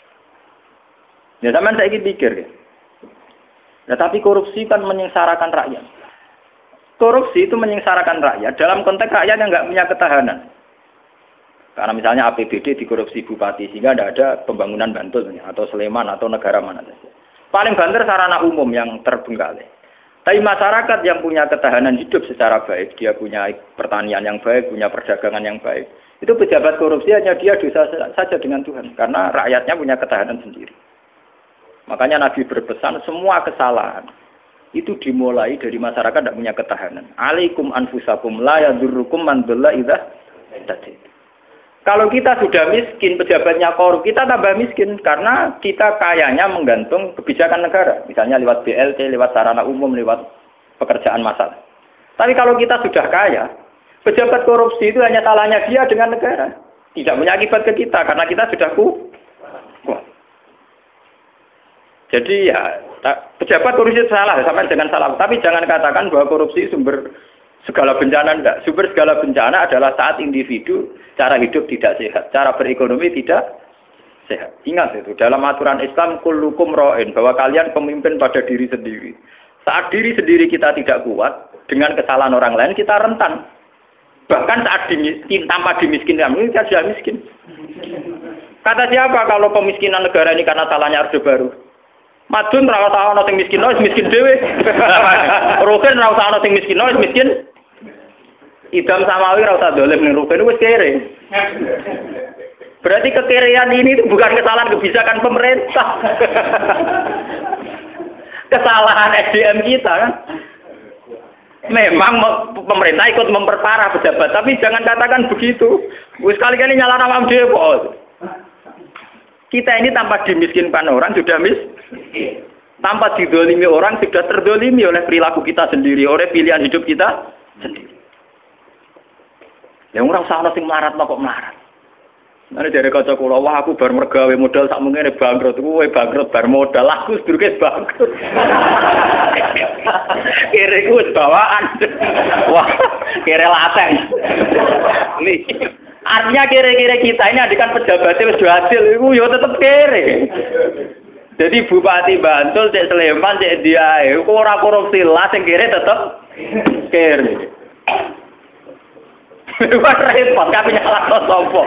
S1: Ya zaman saya ingin pikir ya. Nah, tapi korupsi kan menyengsarakan rakyat. Korupsi itu menyengsarakan rakyat dalam konteks rakyat yang nggak punya ketahanan. Karena misalnya APBD dikorupsi bupati sehingga tidak ada pembangunan Bantul atau Sleman atau negara mana saja. Paling banter sarana umum yang terbengkalai. Tapi masyarakat yang punya ketahanan hidup secara baik, dia punya pertanian yang baik, punya perdagangan yang baik. Itu pejabat korupsi hanya dia dosa saja dengan Tuhan karena rakyatnya punya ketahanan sendiri. Makanya Nabi berpesan semua kesalahan itu dimulai dari masyarakat tidak punya ketahanan. Alaikum anfusakum la yadurrukum man dhalla idza tadaitum. Kalau kita sudah miskin, pejabatnya korup, kita tambah miskin karena kita kayanya menggantung kebijakan negara. Misalnya lewat BLT, lewat sarana umum, lewat pekerjaan massal. Tapi kalau kita sudah kaya, pejabat korupsi itu hanya salahnya dia dengan negara. Tidak punya akibat ke kita karena kita sudah kuat. Jadi ya, pejabat korupsi itu salah, sama dengan salah. Tapi jangan katakan bahwa korupsi sumber segala bencana. Enggak. Sumber segala bencana adalah saat individu cara hidup tidak sehat, cara berekonomi tidak sehat. Ingat itu, dalam aturan Islam, kullukum ra'in, bahwa kalian pemimpin pada diri sendiri. Saat diri sendiri kita tidak kuat, dengan kesalahan orang lain kita rentan. Bahkan saat tanpa dimiskinkan, kita sudah miskin. Kata siapa kalau pemiskinan negara ini karena salahnya Orde Baru? Madun ra usah ana sing miskin, miskin dhewe. Rugen ra usah ana sing miskin, miskin. Idam Samawi ra usah dolim ning rugen wis kere. Berarti kekerean ini itu bukan kesalahan kebijakan pemerintah. Kesalahan SDM kita kan. Memang pemerintah ikut memperparah pejabat, tapi jangan katakan begitu. Wis kali-kali nyalahkan awam dhewe kok. Kita ini tanpa dimiskinkan orang sudah tanpa didolimi orang sudah terdolimi oleh perilaku kita sendiri, oleh pilihan hidup kita sendiri. Yang orang salah sing melarat kok melarat. Nanti dari kaca kula, wah aku bar mergawe modal sak mungkene bangkrut, kowe bangkrut bar modal, aku sedurunge bangkrut. Kira iku wis bawaan. Wah, kira lateng. Nih, artinya kira-kira kita ini adikan pejabatnya wis hasil, iku yo tetep kere. Jadi Bupati Bantul, Cek Sleman, Cek Diae, iku ora korupsi lah, sing kere tetep kere. Wah repot, tapi nyalahno sapa?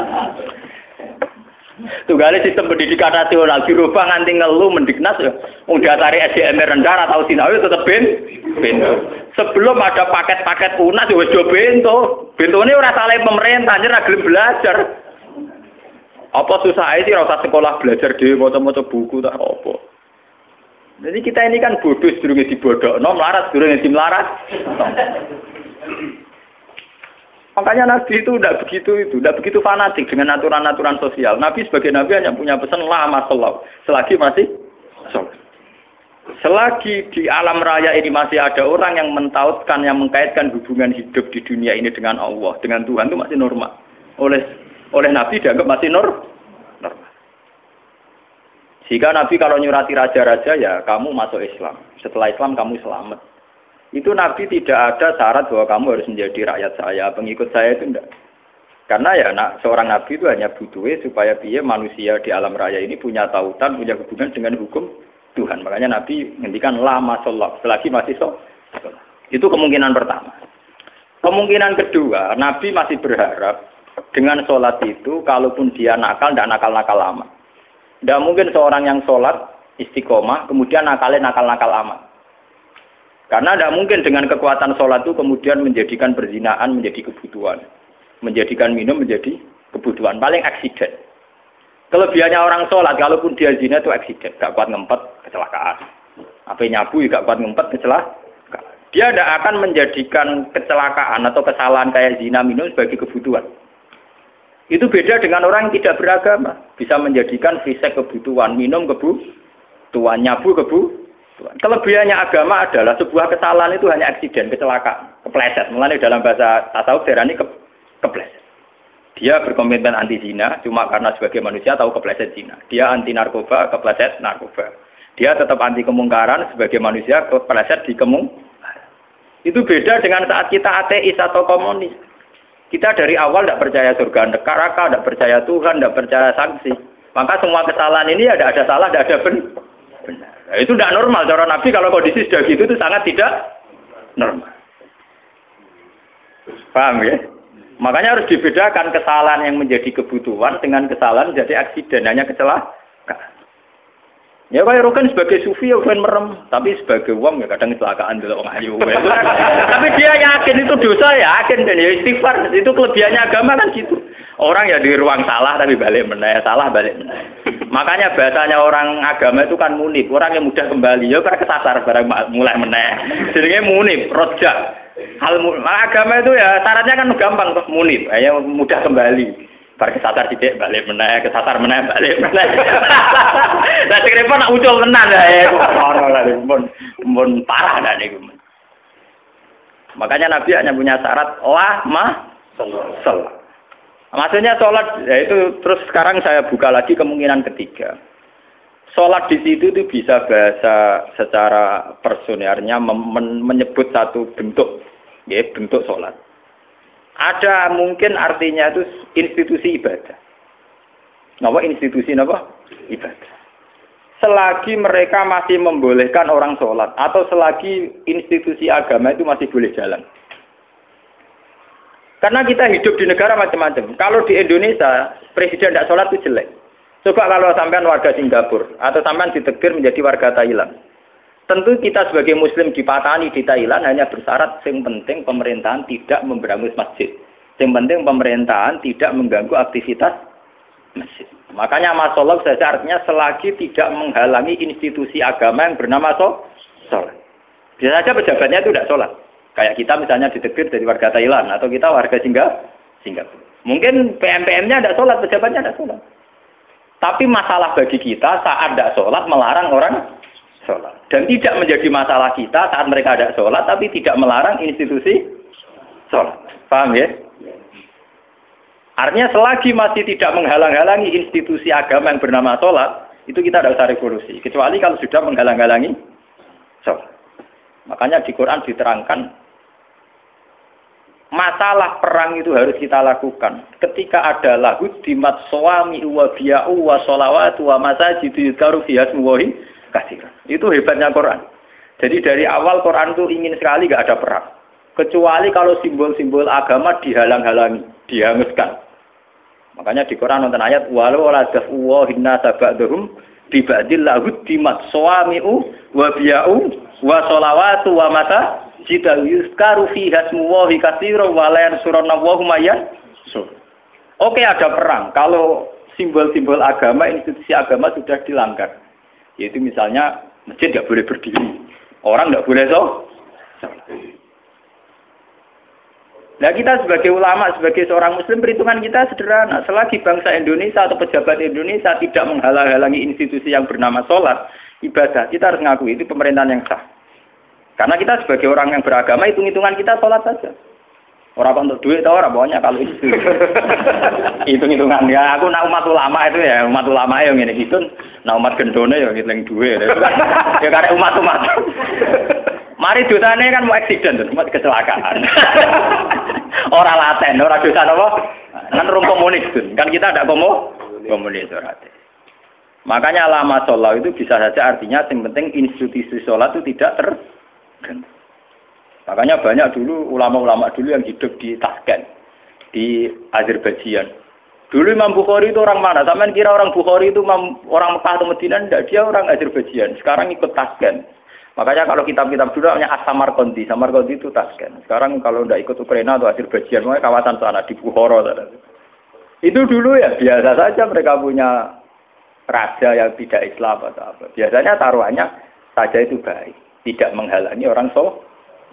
S1: Tunggale sistem pendidikan nasional dirubah nganti ngelu Mendiknas ya. Wong dasare SDM rendah atau sinau tetep bento. Sebelum ada paket-paket UNAS wis do bento. Bentone ora salah pemerintah, ora gelem belajar. Apa susah ae sih ora usah sekolah belajar dhewe maca-maca buku tak apa. Jadi kita ini kan bodoh sedurunge dibodhokno, melarat sedurunge dimelarat. Makanya Nabi itu tidak begitu fanatik dengan aturan-aturan sosial. Nabi sebagai Nabi hanya punya pesan lama sholat, selagi masih sholat. Selagi di alam raya ini masih ada orang yang mentautkan, yang mengkaitkan hubungan hidup di dunia ini dengan Allah, dengan Tuhan itu masih normal. Oleh Nabi dianggap masih normal. Jika Nabi kalau nyurati raja-raja ya kamu masuk Islam. Setelah Islam kamu selamat. Itu Nabi tidak ada syarat bahwa kamu harus menjadi rakyat saya, pengikut saya itu enggak. Karena ya seorang Nabi itu hanya butuh supaya dia manusia di alam raya ini punya tautan, punya hubungan dengan hukum Tuhan. Makanya Nabi ngendikan lama sholat, selagi masih sholat. Itu kemungkinan pertama. Kemungkinan kedua, Nabi masih berharap dengan sholat itu, kalaupun dia nakal, tidak nakal-nakal amat. Tidak mungkin seorang yang sholat istiqomah, kemudian nakalnya nakal-nakal amat. Karena tidak mungkin dengan kekuatan sholat itu kemudian menjadikan perzinaan menjadi kebutuhan. Menjadikan minum menjadi kebutuhan. Paling aksiden. Kelebihannya orang sholat, kalaupun dia zina itu aksiden. Gak kuat ngempet, kecelakaan. Apa nyabu, gak kuat ngempet, kecelakaan. Dia tidak akan menjadikan kecelakaan atau kesalahan kayak zina minum sebagai kebutuhan. Itu beda dengan orang yang tidak beragama. Bisa menjadikan fisik kebutuhan, minum kebutuhan, nyabu kebutuhan. Kelebihannya agama adalah sebuah kesalahan itu hanya aksiden, kecelakaan, kepleset. Mulanya dalam bahasa tasawuf darani kepleset. Dia berkomitmen anti zina cuma karena sebagai manusia tahu kepleset zina. Dia anti narkoba, kepleset narkoba. Dia tetap anti kemungkaran sebagai manusia kepleset di kemungkaran. Itu beda dengan saat kita ateis atau komunis. Kita dari awal tidak percaya surga neraka, tidak percaya Tuhan, tidak percaya sanksi. Maka semua kesalahan ini ada salah, tidak ada benar. Nah, itu tidak normal. Cara Nabi kalau kondisi sudah gitu itu sangat tidak normal. Paham ya? Makanya harus dibedakan kesalahan yang menjadi kebutuhan dengan kesalahan menjadi aksiden, hanya kecelakaan. Ya kayak Rokan sebagai sufi ya bukan merem, tapi sebagai uang ya kadang kecelakaan dulu orang ayu. Tapi dia yakin itu dosa, yakin dan ya istighfar. Itu kelebihannya agama kan gitu. Orang ya di ruang salah tapi balik meneh, salah balik meneh. Makanya bahasanya orang agama itu kan munib, orang yang mudah kembali. Ya karena kesasar barang mulai meneh. Jadinya munib, rojak. Agama itu ya syaratnya kan gampang kok munib, ya mudah kembali. Bar kesasar sithik balik meneh, kesasar meneh balik meneh. Lah sing repot nak ucul tenan ya. Ora lah mun parah dah niku. Makanya Nabi hanya punya syarat sholat. Maksudnya sholat, ya itu terus sekarang saya buka lagi kemungkinan ketiga. Sholat di situ itu bisa bahasa secara personernya menyebut satu bentuk, ya bentuk sholat. Ada mungkin artinya itu institusi ibadah. Napa institusi napa? Ibadah. Selagi mereka masih membolehkan orang sholat atau selagi institusi agama itu masih boleh jalan. Karena kita hidup di negara macam-macam. Kalau di Indonesia, presiden tidak sholat itu jelek. Coba kalau sampean warga Singapura, atau sampean ditegir menjadi warga Thailand. Tentu kita sebagai muslim dipatani di Thailand hanya bersyarat yang penting pemerintahan tidak memberangus masjid. Yang penting pemerintahan tidak mengganggu aktivitas masjid. Makanya masalah saja artinya selagi tidak menghalangi institusi agama yang bernama sholat. Bisa saja pejabatnya itu tidak sholat. Kayak kita misalnya ditegir dari warga Thailand atau kita warga Singapura. Mungkin PM-PM-nya tidak sholat, pejabatnya tidak sholat. Tapi masalah bagi kita saat tidak sholat melarang orang sholat. Dan tidak menjadi masalah kita saat mereka tidak sholat, tapi tidak melarang institusi sholat. Paham ya? Artinya selagi masih tidak menghalang-halangi institusi agama yang bernama sholat, itu kita tidak usah revolusi. Kecuali kalau sudah menghalang-halangi sholat. Makanya di Quran diterangkan, masalah perang itu harus kita lakukan. Ketika ada lahud dimat suami wa biya'u wa sholawatu wa masajidu yudkaru fiha smuwahi katsiran. Itu hebatnya Quran. Jadi dari awal Quran itu ingin sekali nggak ada perang. Kecuali kalau simbol-simbol agama dihalang-halangi, dihanguskan. Makanya di Quran nonton ayat walau la daf'u hinna sabadhum bi ba'dil lahud dimat suami'u wa biya'u wa sholawatu wa mata jita yuzkaru fiha smuwahi katsiran wa la yansuranallahu mayyan. Oke, ada perang kalau simbol-simbol agama, institusi agama sudah dilanggar. Yaitu misalnya masjid nggak boleh berdiri, orang nggak boleh sholat. Nah kita sebagai ulama, sebagai seorang muslim, perhitungan kita sederhana. Selagi bangsa Indonesia atau pejabat Indonesia tidak menghalang-halangi institusi yang bernama sholat, ibadah, kita harus ngakui itu pemerintahan yang sah. Karena kita sebagai orang yang beragama, hitung-hitungan kita sholat saja. Orang untuk duit atau orang pokoknya kalau itu hitung-hitungan ya aku nak umat ulama itu ya umat ulama yang ini gitu, nak umat gendone ya ngitung duit ya karena umat mari dosanya kan mau eksiden tuh, mau kecelakaan orang laten, orang dosa apa kan orang komunis tuh kan kita ada komunis orang. Makanya lama sholat itu bisa saja artinya yang penting institusi sholat itu tidak terganggu. Makanya banyak dulu ulama-ulama dulu yang hidup di Tashkent, di Azerbaijan. Dulu Imam Bukhari itu orang mana? Sampean kira orang Bukhari itu orang Mekah atau Madinah? Tidak, dia orang Azerbaijan. Sekarang ikut Tashkent. Makanya kalau kitab-kitab dulu namanya As-Samarqandi. Samarqandi itu Tashkent. Sekarang kalau tidak ikut Ukraina atau Azerbaijan, makanya kawasan sana di Bukhara. Itu dulu ya biasa saja mereka punya raja yang tidak Islam atau apa. Biasanya taruhannya saja itu baik, tidak menghalangi orang sholat.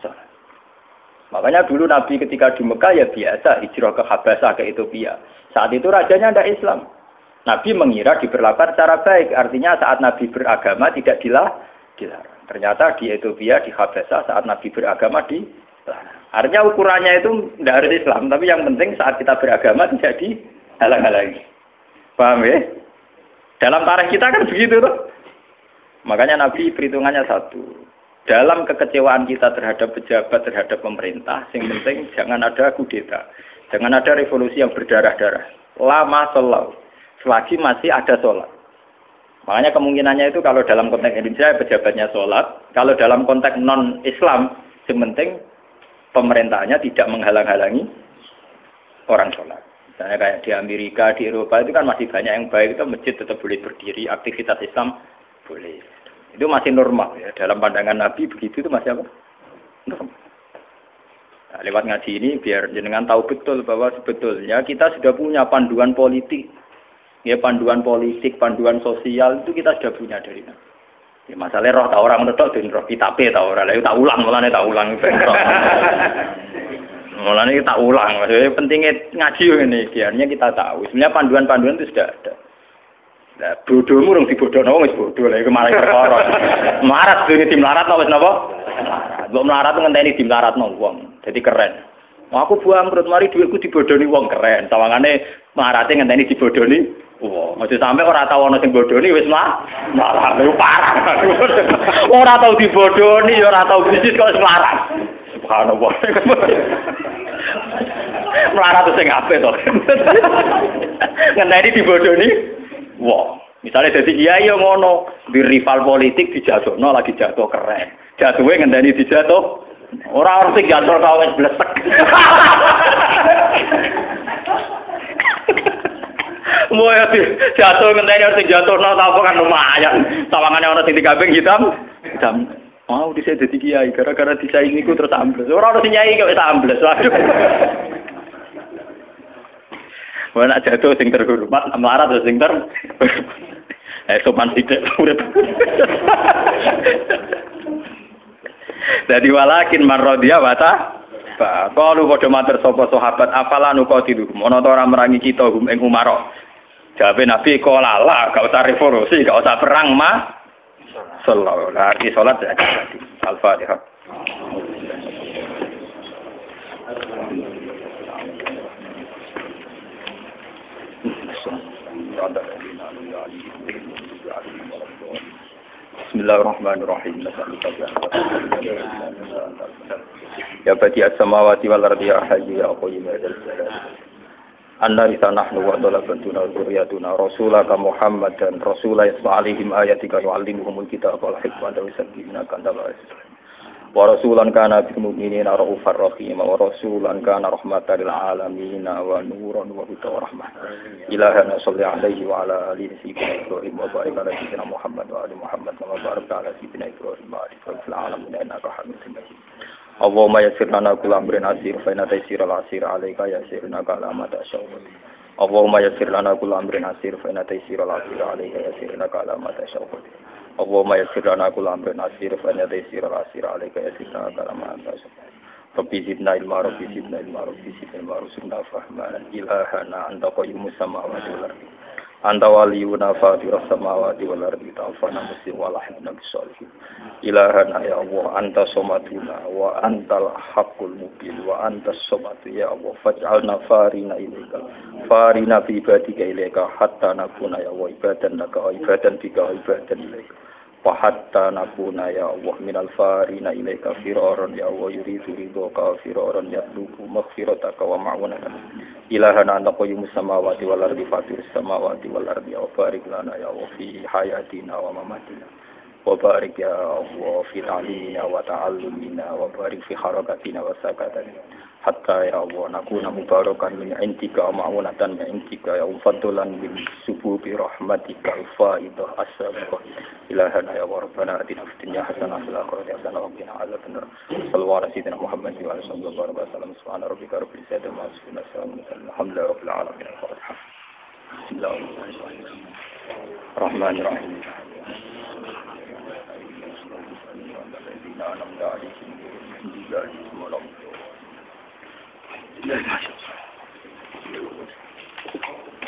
S1: Makanya dulu Nabi ketika di Mekah ya biasa hijrah ke Habasah ke Ethiopia. Saat itu rajanya tidak Islam. Nabi mengira diperlakukan secara baik. Artinya saat Nabi beragama tidak dilarang. Ternyata di Ethiopia, di Habasah saat Nabi beragama dilarang. Artinya ukurannya itu tidak harus Islam. Tapi yang penting saat kita beragama tidak dihalang-halangi. Paham ya? Dalam tarikh kita kan begitu tuh. Makanya Nabi perhitungannya satu. Dalam kekecewaan kita terhadap pejabat, terhadap pemerintah, yang penting jangan ada kudeta. Jangan ada revolusi yang berdarah-darah. Lama sholat. Selagi masih ada sholat. Makanya kemungkinannya itu kalau dalam konteks Indonesia pejabatnya sholat. Kalau dalam konteks non-Islam, yang penting pemerintahnya tidak menghalang-halangi orang sholat. Misalnya kayak di Amerika, di Eropa itu kan masih banyak yang baik. Itu masjid tetap boleh berdiri, aktivitas Islam boleh. Itu masih normal ya. Dalam pandangan Nabi begitu itu masih apa? Normal. Nah, lewat ngaji ini biar jenengan tahu betul bahwa sebetulnya kita sudah punya panduan politik. Ya panduan politik, panduan sosial itu kita sudah punya dari Nabi. Ya masalahnya roh tak orang menurut dan roh kita tak orang. Lalu tak ulang, mulanya tak ulang. Maksudnya pentingnya ngaji ini biarnya kita tahu. Sebenarnya panduan-panduan itu sudah ada. Nah, bodohmu rong dibodohno wis bodoh lha iku malah perkara. Melarat dene dimlaratno wis napa? Mbok melarat ngenteni dimlaratno wong. Dadi keren. Mau aku bangkrut mari dhuwitku dibodoni wong keren. Sawangane melarate ngenteni dibodoni wong. Aja sampe ora tau ana sing bodoni wis melarat. Iku parah. Ora tau dibodoni ya ora tau bisnis kok wis melarat. Subhanallah. Melarat sing apik to. Ngenteni dibodoni wah, misalnya jadi kiai yang ngono, di rival politik dijatuhno lagi jatuh keren. Jatuhnya ngendani dijatuh. Orang sing jatuh tau wis blesek. Mau ya jatuh ngendani orang sing jatuhno tau kan lumayan. Sawangane ana sing digabeng hitam. Mau dhisik dadi kiai gara-gara disaingi ku terus ambles. Ora ono sing nyai kok wis ambles. Waduh. Wah nak jatuh sing terhormat, melarat terus sing sopan sithik urip. Dadi walakin marradhiya wa ta qalu padha matur sapa sahabat afala nuqatiluhum ana ta ora merangi kita hum ing umara. Jawabe Nabi qala la gak usah revolusi, gak usah perang sallallahu alaihi salat ya. Al-Fatihah. Bismillahirrahmanirrahim. Ya badi as-samawati wal ardi ya hayyu ya qayyum ya dzal jalali. Annarisa nahnu wa dalabatuna dzurriyyatuna rasulaka Muhammadan rasulullah alaihim ayatika yu'allimuhumul kitaba wal hikmata wa yuzakkihim kanta wa wa rasulan kana bil mu'minina raufar rahim wa rasulan kana rahmatan lil alamin wa nuran wa hudan wa rahmah. Ilahana shalli alaihi wa ala alihi sayyidina Ibrahim wa barik ala sayyidina Muhammad wa ali Muhammad wa barik ala sayyidina Ibrahim wa ali fil alamin innaka Hamidum Majid. Allahumma yassir lana kulla amrin asir fa inna taysirul asir alayka yassirna kala tashawwud. Allahumma yassir lana kulla amrin asir fa inna taysirul asir alayka yassirna kala tashawwud. Allahumma yassir lana kulla amrin asir fa inna taysirul asir alayka yassirna kala tashawwud. Rabbi zidna ilma rabbi zidna ilma rabbi zidna ilma rusna fahman ilahana anta qayyumus samawati wal ardi. Anta waliyuna fatiras samawati wal ardi ta'afana muslim wa lahibna bisolihin. Ilahana ya Allah anta somatuna wa antal haqqul mubin wa antas somatu ya Allah faj'alna farina ilaika farina fi ibadika ilaika hatta nakuna ya Allah ibadan laka wa ibadan bika wa ibadan ilaika wa hatta nakuna ya Allah minal farina ilaika firaran ya Allah yuridu ridhoka firaran yatlubu maghfirataka wa ma'unaka. Ilahana anta qayyumus samawati wal ardi fatiris samawati wal ardi wa barik lana ya Allah fi hayatina wa mamatina wa barik ya Allah fi ta'limina wa ta'allumina wa barik fi harakatina wa sakatatina hatta ya Allah nakuna mubarakan min intika wa ma'unatan min intika ya fadlan min sububi rahmatika faidah as-sabiqah. Ilahana ya Rabbana atina fid dunya hasanah wa fil akhirati hasanah wa qina adzabannar. Sallallahu alaihi wa sallam Muhammad wa sallallahu alaihi wa sallam subhana rabbika rabbil izzati amma yasifun wa salamun alhamdulillahi rabbil alamin. Al-Fatihah. Bismillahirrahmanirrahim. Rahmanirrahim. Anamda alaikum wa rahmatullahi wa barakatuh.